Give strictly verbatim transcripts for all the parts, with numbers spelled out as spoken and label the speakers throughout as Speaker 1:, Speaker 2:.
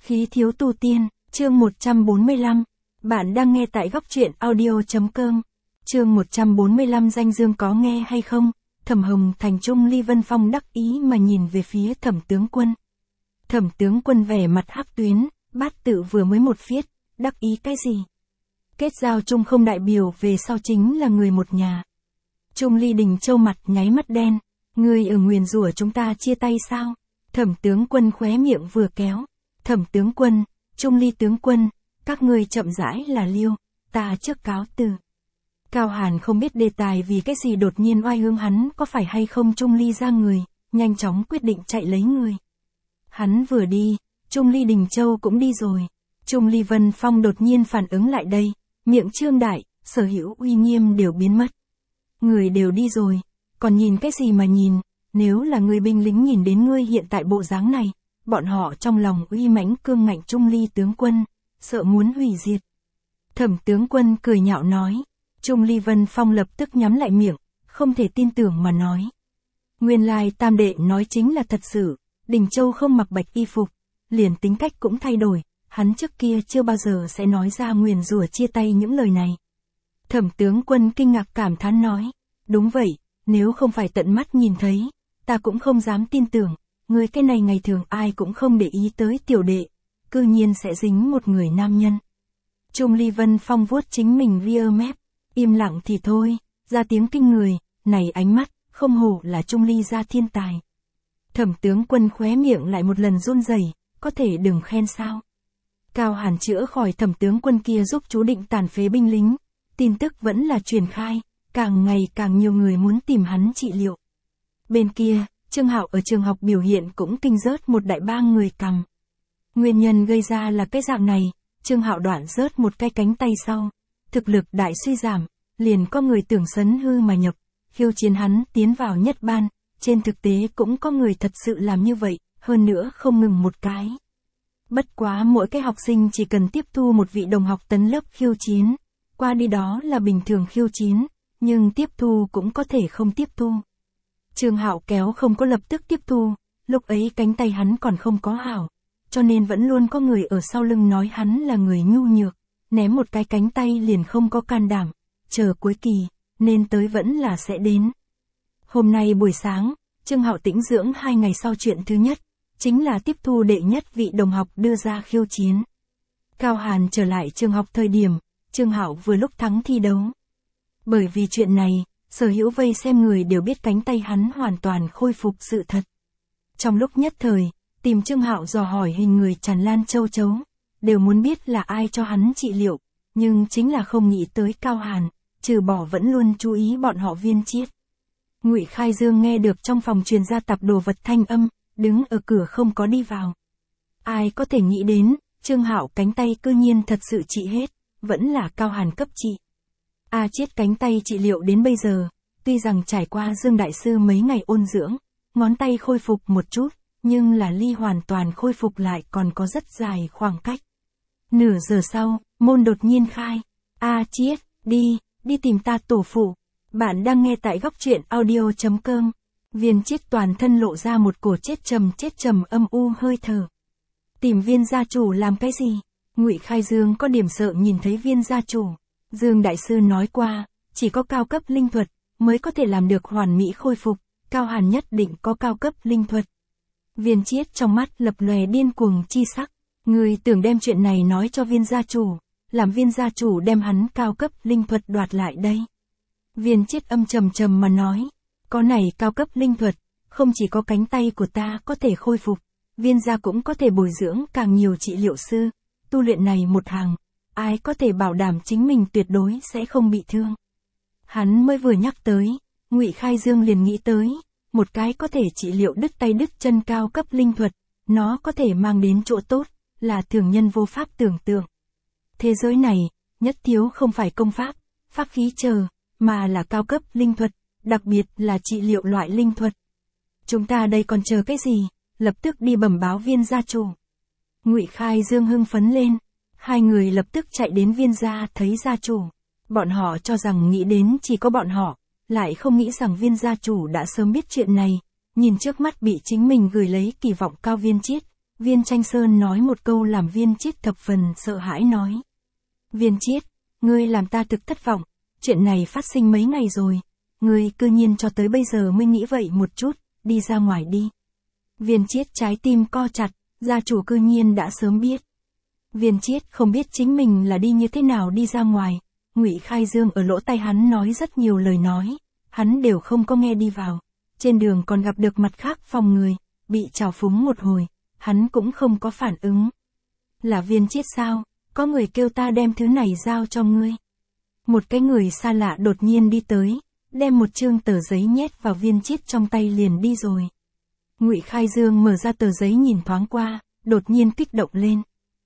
Speaker 1: Khí thiếu tu tiên, chương một trăm bốn mươi lăm. Bạn đang nghe tại góc truyện audio.com. Chương một trăm bốn mươi lăm danh dương có nghe hay không? Thẩm Hồng Thành Trung Ly Vân Phong đắc ý mà nhìn về phía Thẩm tướng quân. Thẩm tướng quân vẻ mặt hắc tuyến, bát tự vừa mới một phiết, đắc ý cái gì? Kết giao chung không đại biểu về sau chính là người một nhà. Trung Ly Đình Châu mặt nháy mắt đen, ngươi ở nguyền rủa chúng ta chia tay sao? Thẩm tướng quân khóe miệng vừa kéo. Thẩm tướng quân, Trung Ly tướng quân, các ngươi chậm rãi là liêu, ta trước cáo từ. Cao Hàn không biết đề tài vì cái gì đột nhiên oai hương hắn có phải hay không Trung Ly ra người, nhanh chóng quyết định chạy lấy người. Hắn vừa đi, Trung Ly Đình Châu cũng đi rồi. Trung Ly Vân Phong đột nhiên phản ứng lại đây, miệng trương đại, sở hữu uy nghiêm đều biến mất. Người đều đi rồi, còn nhìn cái gì mà nhìn, nếu là người binh lính nhìn đến ngươi hiện tại bộ dáng này, bọn họ trong lòng uy mãnh cương ngạnh Trung Ly tướng quân, sợ muốn hủy diệt. Thẩm tướng quân cười nhạo nói, Trung Ly Vân Phong lập tức nhắm lại miệng, không thể tin tưởng mà nói. Nguyên lai tam đệ nói chính là thật sự, Đình Châu không mặc bạch y phục, liền tính cách cũng thay đổi, hắn trước kia chưa bao giờ sẽ nói ra nguyền rủa chia tay những lời này. Thẩm tướng quân kinh ngạc cảm thán nói, đúng vậy, nếu không phải tận mắt nhìn thấy, ta cũng không dám tin tưởng, người cái này ngày thường ai cũng không để ý tới tiểu đệ, cư nhiên sẽ dính một người nam nhân. Trung Ly Vân Phong vuốt chính mình ria mép, im lặng thì thôi, ra tiếng kinh người, này ánh mắt, không hổ là Trung Ly gia thiên tài. Thẩm tướng quân khóe miệng lại một lần run rẩy, có thể đừng khen sao. Cao Hàn chữa khỏi thẩm tướng quân kia giúp chú Định tàn phế binh lính, tin tức vẫn là truyền khai, càng ngày càng nhiều người muốn tìm hắn trị liệu. Bên kia, Trương Hạo ở trường học biểu hiện cũng kinh rớt một đại bang người cằm. Nguyên nhân gây ra là cái dạng này, Trương Hạo đoạn rớt một cái cánh tay sau, thực lực đại suy giảm, liền có người tưởng sấn hư mà nhập, khiêu chiến hắn tiến vào nhất ban, trên thực tế cũng có người thật sự làm như vậy, hơn nữa không ngừng một cái. Bất quá mỗi cái học sinh chỉ cần tiếp thu một vị đồng học tấn lớp khiêu chiến, qua đi đó là bình thường khiêu chiến, nhưng tiếp thu cũng có thể không tiếp thu. Trương Hạo kéo không có lập tức tiếp thu, lúc ấy cánh tay hắn còn không có hảo, cho nên vẫn luôn có người ở sau lưng nói hắn là người nhu nhược, ném một cái cánh tay liền không có can đảm, chờ cuối kỳ, nên tới vẫn là sẽ đến. Hôm nay buổi sáng, Trương Hạo tĩnh dưỡng hai ngày sau chuyện thứ nhất, chính là tiếp thu đệ nhất vị đồng học đưa ra khiêu chiến. Cao Hàn trở lại trường học thời điểm, Trương Hạo vừa lúc thắng thi đấu. Bởi vì chuyện này, sở hữu vây xem người đều biết cánh tay hắn hoàn toàn khôi phục sự thật. Trong lúc nhất thời, tìm Trương Hạo dò hỏi hình người tràn lan châu chấu, đều muốn biết là ai cho hắn trị liệu, nhưng chính là không nghĩ tới Cao Hàn, trừ bỏ vẫn luôn chú ý bọn họ Viên Chiết. Ngụy Khai Dương nghe được trong phòng truyền ra tập đồ vật thanh âm, đứng ở cửa không có đi vào. Ai có thể nghĩ đến, Trương Hạo cánh tay cư nhiên thật sự trị hết, vẫn là Cao Hàn cấp trị. A Chiết cánh tay trị liệu đến bây giờ, tuy rằng trải qua Dương Đại Sư mấy ngày ôn dưỡng, ngón tay khôi phục một chút, nhưng là ly hoàn toàn khôi phục lại còn có rất dài khoảng cách. Nửa giờ sau, môn đột nhiên khai. A Chiết, đi, đi tìm ta tổ phụ. Bạn đang nghe tại góc truyện audio.com. Viên Chiết toàn thân lộ ra một cổ chết trầm chết trầm âm u hơi thở. Tìm Viên gia chủ làm cái gì? Ngụy Khai Dương có điểm sợ nhìn thấy Viên gia chủ. Dương Đại Sư nói qua, chỉ có cao cấp linh thuật, mới có thể làm được hoàn mỹ khôi phục, Cao Hàn nhất định có cao cấp linh thuật. Viên Chiết trong mắt lập lòe điên cuồng chi sắc, người tưởng đem chuyện này nói cho Viên gia chủ, làm Viên gia chủ đem hắn cao cấp linh thuật đoạt lại đây. Viên Chiết âm trầm trầm mà nói, có này cao cấp linh thuật, không chỉ có cánh tay của ta có thể khôi phục, Viên gia cũng có thể bồi dưỡng càng nhiều trị liệu sư, tu luyện này một hàng, ai có thể bảo đảm chính mình tuyệt đối sẽ không bị thương. Hắn mới vừa nhắc tới, Ngụy Khai Dương liền nghĩ tới, một cái có thể trị liệu đứt tay đứt chân cao cấp linh thuật, nó có thể mang đến chỗ tốt, là thường nhân vô pháp tưởng tượng. Thế giới này, nhất thiếu không phải công pháp, pháp khí chờ, mà là cao cấp linh thuật, đặc biệt là trị liệu loại linh thuật. Chúng ta đây còn chờ cái gì, lập tức đi bẩm báo Viên gia chủ. Ngụy Khai Dương hưng phấn lên, hai người lập tức chạy đến Viên gia thấy gia chủ. Bọn họ cho rằng nghĩ đến chỉ có bọn họ, lại không nghĩ rằng Viên gia chủ đã sớm biết chuyện này, nhìn trước mắt bị chính mình gửi lấy kỳ vọng cao Viên Chiết, Viên Tranh Sơn nói một câu làm Viên Chiết thập phần sợ hãi nói. Viên Chiết, ngươi làm ta thực thất vọng, chuyện này phát sinh mấy ngày rồi, ngươi cư nhiên cho tới bây giờ mới nghĩ vậy một chút, đi ra ngoài đi. Viên Chiết trái tim co chặt, gia chủ cư nhiên đã sớm biết. Viên Chiết không biết chính mình là đi như thế nào đi ra ngoài, Ngụy Khai Dương ở lỗ tai hắn nói rất nhiều lời nói, hắn đều không có nghe đi vào, trên đường còn gặp được mặt khác phòng người, bị trào phúng một hồi, hắn cũng không có phản ứng. Là Viên Chiết sao, có người kêu ta đem thứ này giao cho ngươi. Một cái người xa lạ đột nhiên đi tới, đem một chương tờ giấy nhét vào Viên Chiết trong tay liền đi rồi. Ngụy Khai Dương mở ra tờ giấy nhìn thoáng qua, đột nhiên kích động lên.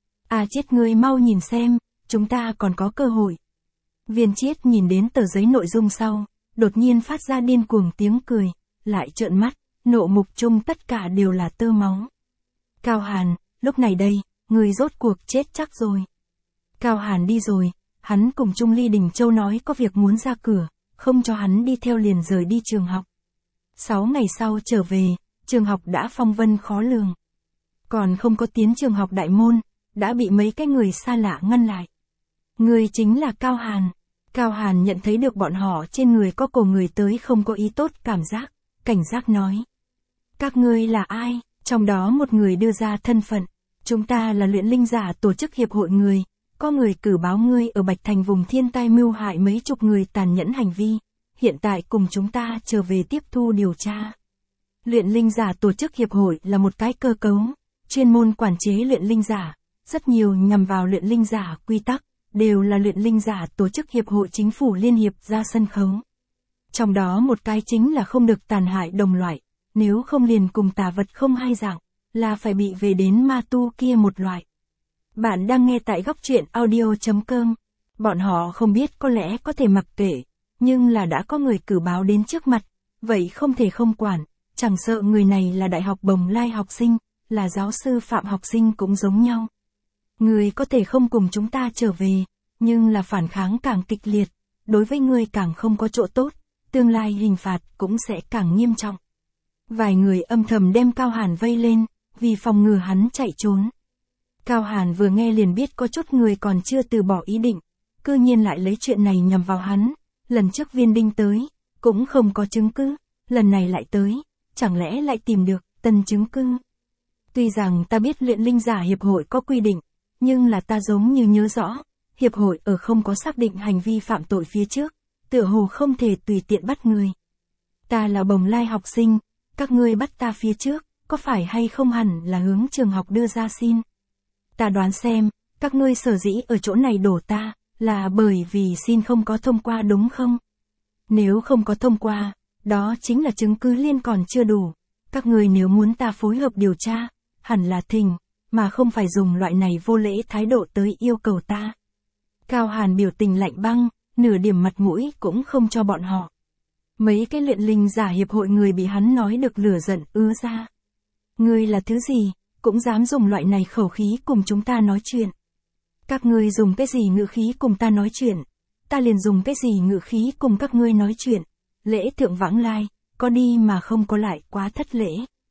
Speaker 1: À Chiết ngươi mau nhìn xem, chúng ta còn có cơ hội. Viên Chiết nhìn đến tờ giấy nội dung sau, đột nhiên phát ra điên cuồng tiếng cười, lại trợn mắt, nộ mục chung tất cả đều là tơ máu. Cao Hàn, lúc này đây, người rốt cuộc chết chắc rồi. Cao Hàn đi rồi, hắn cùng Trung Ly Đình Châu nói có việc muốn ra cửa, không cho hắn đi theo liền rời đi trường học. Sáu ngày sau trở về, trường học đã phong vân khó lường. Còn không có tiến trường học đại môn, đã bị mấy cái người xa lạ ngăn lại. Người chính là Cao Hàn. Cao Hàn nhận thấy được bọn họ trên người có cổ người tới không có ý tốt cảm giác, cảnh giác nói. Các ngươi là ai? Trong đó một người đưa ra thân phận. Chúng ta là luyện linh giả tổ chức hiệp hội người, có người cử báo ngươi ở Bạch Thành vùng thiên tai mưu hại mấy chục người tàn nhẫn hành vi, hiện tại cùng chúng ta trở về tiếp thu điều tra. Luyện linh giả tổ chức hiệp hội là một cái cơ cấu, chuyên môn quản chế luyện linh giả, rất nhiều nhằm vào luyện linh giả quy tắc, đều là luyện linh giả tổ chức hiệp hội chính phủ liên hiệp ra sân khấu. Trong đó một cái chính là không được tàn hại đồng loại, nếu không liền cùng tà vật không hai dạng, là phải bị về đến ma tu kia một loại. Bạn đang nghe tại góc truyện audio chấm com. Bọn họ không biết có lẽ có thể mặc kệ, nhưng là đã có người cử báo đến trước mặt, vậy không thể không quản, chẳng sợ người này là đại học Bồng Lai học sinh, là giáo sư Phạm học sinh cũng giống nhau. Người có thể không cùng chúng ta trở về, nhưng là phản kháng càng kịch liệt, đối với người càng không có chỗ tốt, tương lai hình phạt cũng sẽ càng nghiêm trọng. Vài người âm thầm đem Cao Hàn vây lên, vì phòng ngừa hắn chạy trốn. Cao Hàn vừa nghe liền biết có chút người còn chưa từ bỏ ý định, cư nhiên lại lấy chuyện này nhằm vào hắn, lần trước Viên Đinh tới, cũng không có chứng cứ, lần này lại tới, chẳng lẽ lại tìm được tân chứng cứ. Tuy rằng ta biết luyện linh giả hiệp hội có quy định, nhưng là ta giống như nhớ rõ, hiệp hội ở không có xác định hành vi phạm tội phía trước, tựa hồ không thể tùy tiện bắt người. Ta là Bồng Lai học sinh, các ngươi bắt ta phía trước, có phải hay không hẳn là hướng trường học đưa ra xin. Ta đoán xem, các ngươi sở dĩ ở chỗ này đổ ta, là bởi vì xin không có thông qua đúng không? Nếu không có thông qua, đó chính là chứng cứ liên còn chưa đủ. Các ngươi nếu muốn ta phối hợp điều tra, hẳn là thỉnh, mà không phải dùng loại này vô lễ thái độ tới yêu cầu ta. Cao Hàn biểu tình lạnh băng, nửa điểm mặt mũi cũng không cho bọn họ. Mấy cái luyện linh giả hiệp hội người bị hắn nói được lửa giận ứa ra. Ngươi là thứ gì, cũng dám dùng loại này khẩu khí cùng chúng ta nói chuyện. Các ngươi dùng cái gì ngữ khí cùng ta nói chuyện, ta liền dùng cái gì ngữ khí cùng các ngươi nói chuyện. Lễ thượng vãng lai, có đi mà không có lại quá thất lễ.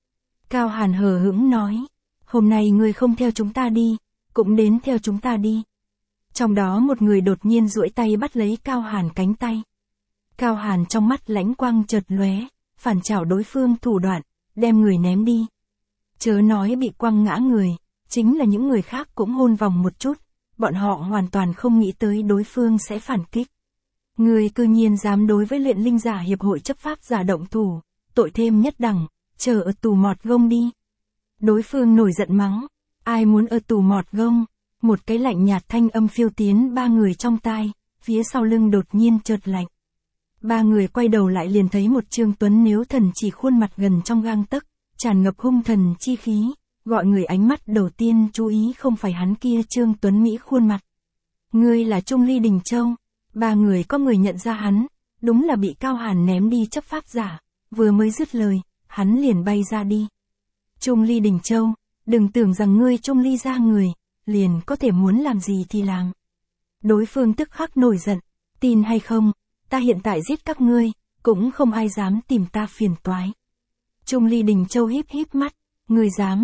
Speaker 1: Cao Hàn hờ hững nói, hôm nay ngươi không theo chúng ta đi, cũng đến theo chúng ta đi. Trong đó một người đột nhiên duỗi tay bắt lấy Cao Hàn cánh tay. Cao Hàn trong mắt lãnh quang chợt lóe, phản chảo đối phương thủ đoạn, đem người ném đi. Chớ nói bị quăng ngã người, chính là những người khác cũng hôn vòng một chút, bọn họ hoàn toàn không nghĩ tới đối phương sẽ phản kích. Người cư nhiên dám đối với luyện linh giả hiệp hội chấp pháp giả động thủ, tội thêm nhất đẳng, chờ ở tù mọt gông đi. Đối phương nổi giận mắng, ai muốn ở tù mọt gông, một cái lạnh nhạt thanh âm phiêu tiến ba người trong tai, phía sau lưng đột nhiên chợt lạnh. Ba người quay đầu lại liền thấy một Trương Tuấn nếu thần chỉ khuôn mặt gần trong gang tấc, tràn ngập hung thần chi khí, gọi người ánh mắt đầu tiên chú ý không phải hắn kia Trương Tuấn Mỹ khuôn mặt. Ngươi là Trung Ly Đình Châu. Ba người có người nhận ra hắn, đúng là bị Cao Hàn ném đi chấp pháp giả, vừa mới dứt lời, hắn liền bay ra đi. Trung Ly Đình Châu, đừng tưởng rằng ngươi Trung Ly ra người, liền có thể muốn làm gì thì làm. Đối phương tức khắc nổi giận, tin hay không, ta hiện tại giết các ngươi, cũng không ai dám tìm ta phiền toái. Trung Ly Đình Châu híp híp mắt, ngươi dám,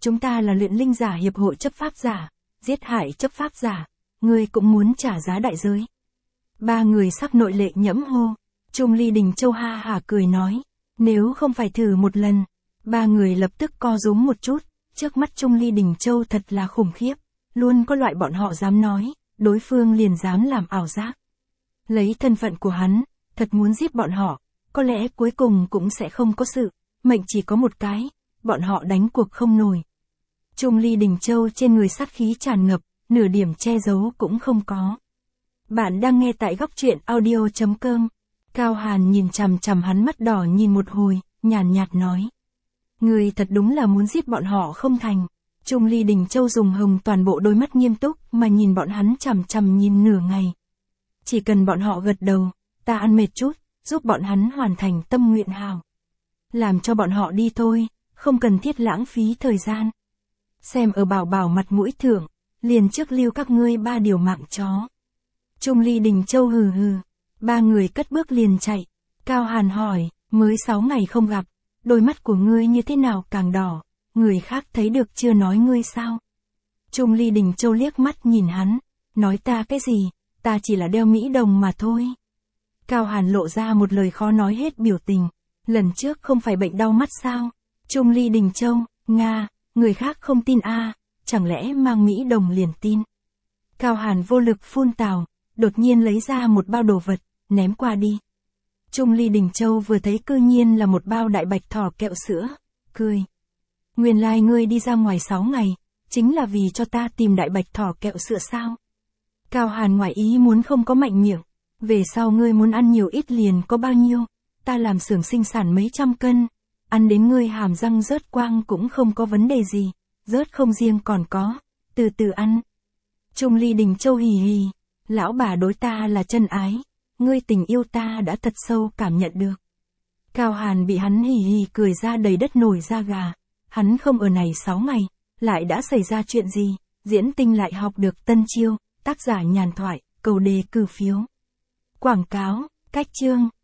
Speaker 1: chúng ta là luyện linh giả hiệp hội chấp pháp giả, giết hại chấp pháp giả, ngươi cũng muốn trả giá đại giới. Ba người sắc nội lệ nhẫm hô. Trung Ly Đình Châu ha hả cười nói, nếu không phải thử một lần. Ba người lập tức co rúm một chút, trước mắt Trung Ly Đình Châu thật là khủng khiếp, luôn có loại bọn họ dám nói, đối phương liền dám làm ảo giác. Lấy thân phận của hắn, thật muốn giết bọn họ, có lẽ cuối cùng cũng sẽ không có sự, mệnh chỉ có một cái, bọn họ đánh cuộc không nổi. Trung Ly Đình Châu trên người sát khí tràn ngập, nửa điểm che giấu cũng không có. Bạn đang nghe tại góc truyện audio chấm com. Cao Hàn nhìn chằm chằm hắn mắt đỏ nhìn một hồi, nhàn nhạt nói. Người thật đúng là muốn giết bọn họ không thành. Trung Ly Đình Châu dùng hồng toàn bộ đôi mắt nghiêm túc mà nhìn bọn hắn chằm chằm nhìn nửa ngày. Chỉ cần bọn họ gật đầu, ta ăn mệt chút, giúp bọn hắn hoàn thành tâm nguyện hào. Làm cho bọn họ đi thôi, không cần thiết lãng phí thời gian. Xem ở bảo bảo mặt mũi thưởng, liền trước lưu các ngươi ba điều mạng chó. Trung Ly Đình Châu hừ hừ, ba người cất bước liền chạy. Cao Hàn hỏi, mới sáu ngày không gặp, đôi mắt của ngươi như thế nào càng đỏ, người khác thấy được chưa nói ngươi sao? Trung Ly Đình Châu liếc mắt nhìn hắn, nói ta cái gì, ta chỉ là đeo mỹ đồng mà thôi. Cao Hàn lộ ra một lời khó nói hết biểu tình, lần trước không phải bệnh đau mắt sao? Trung Ly Đình Châu, Nga, người khác không tin a, chẳng lẽ mang mỹ đồng liền tin? Cao Hàn vô lực phun tào, đột nhiên lấy ra một bao đồ vật, ném qua đi. Trung Ly Đình Châu vừa thấy cư nhiên là một bao đại bạch thỏ kẹo sữa, cười. Nguyên lai like ngươi đi ra ngoài sáu ngày, chính là vì cho ta tìm đại bạch thỏ kẹo sữa sao? Cao Hàn ngoài ý muốn không có mạnh miệng, về sau ngươi muốn ăn nhiều ít liền có bao nhiêu, ta làm xưởng sinh sản mấy trăm cân, ăn đến ngươi hàm răng rớt quang cũng không có vấn đề gì, rớt không riêng còn có, từ từ ăn. Trung Ly Đình Châu hì hì, lão bà đối ta là chân ái, ngươi tình yêu ta đã thật sâu cảm nhận được. Cao Hàn bị hắn hì hì cười ra đầy đất nổi da gà, hắn không ở này sáu ngày, lại đã xảy ra chuyện gì, diễn tinh lại học được tân chiêu, tác giả nhàn thoại, cầu đề cử phiếu. Quảng cáo, cách chương.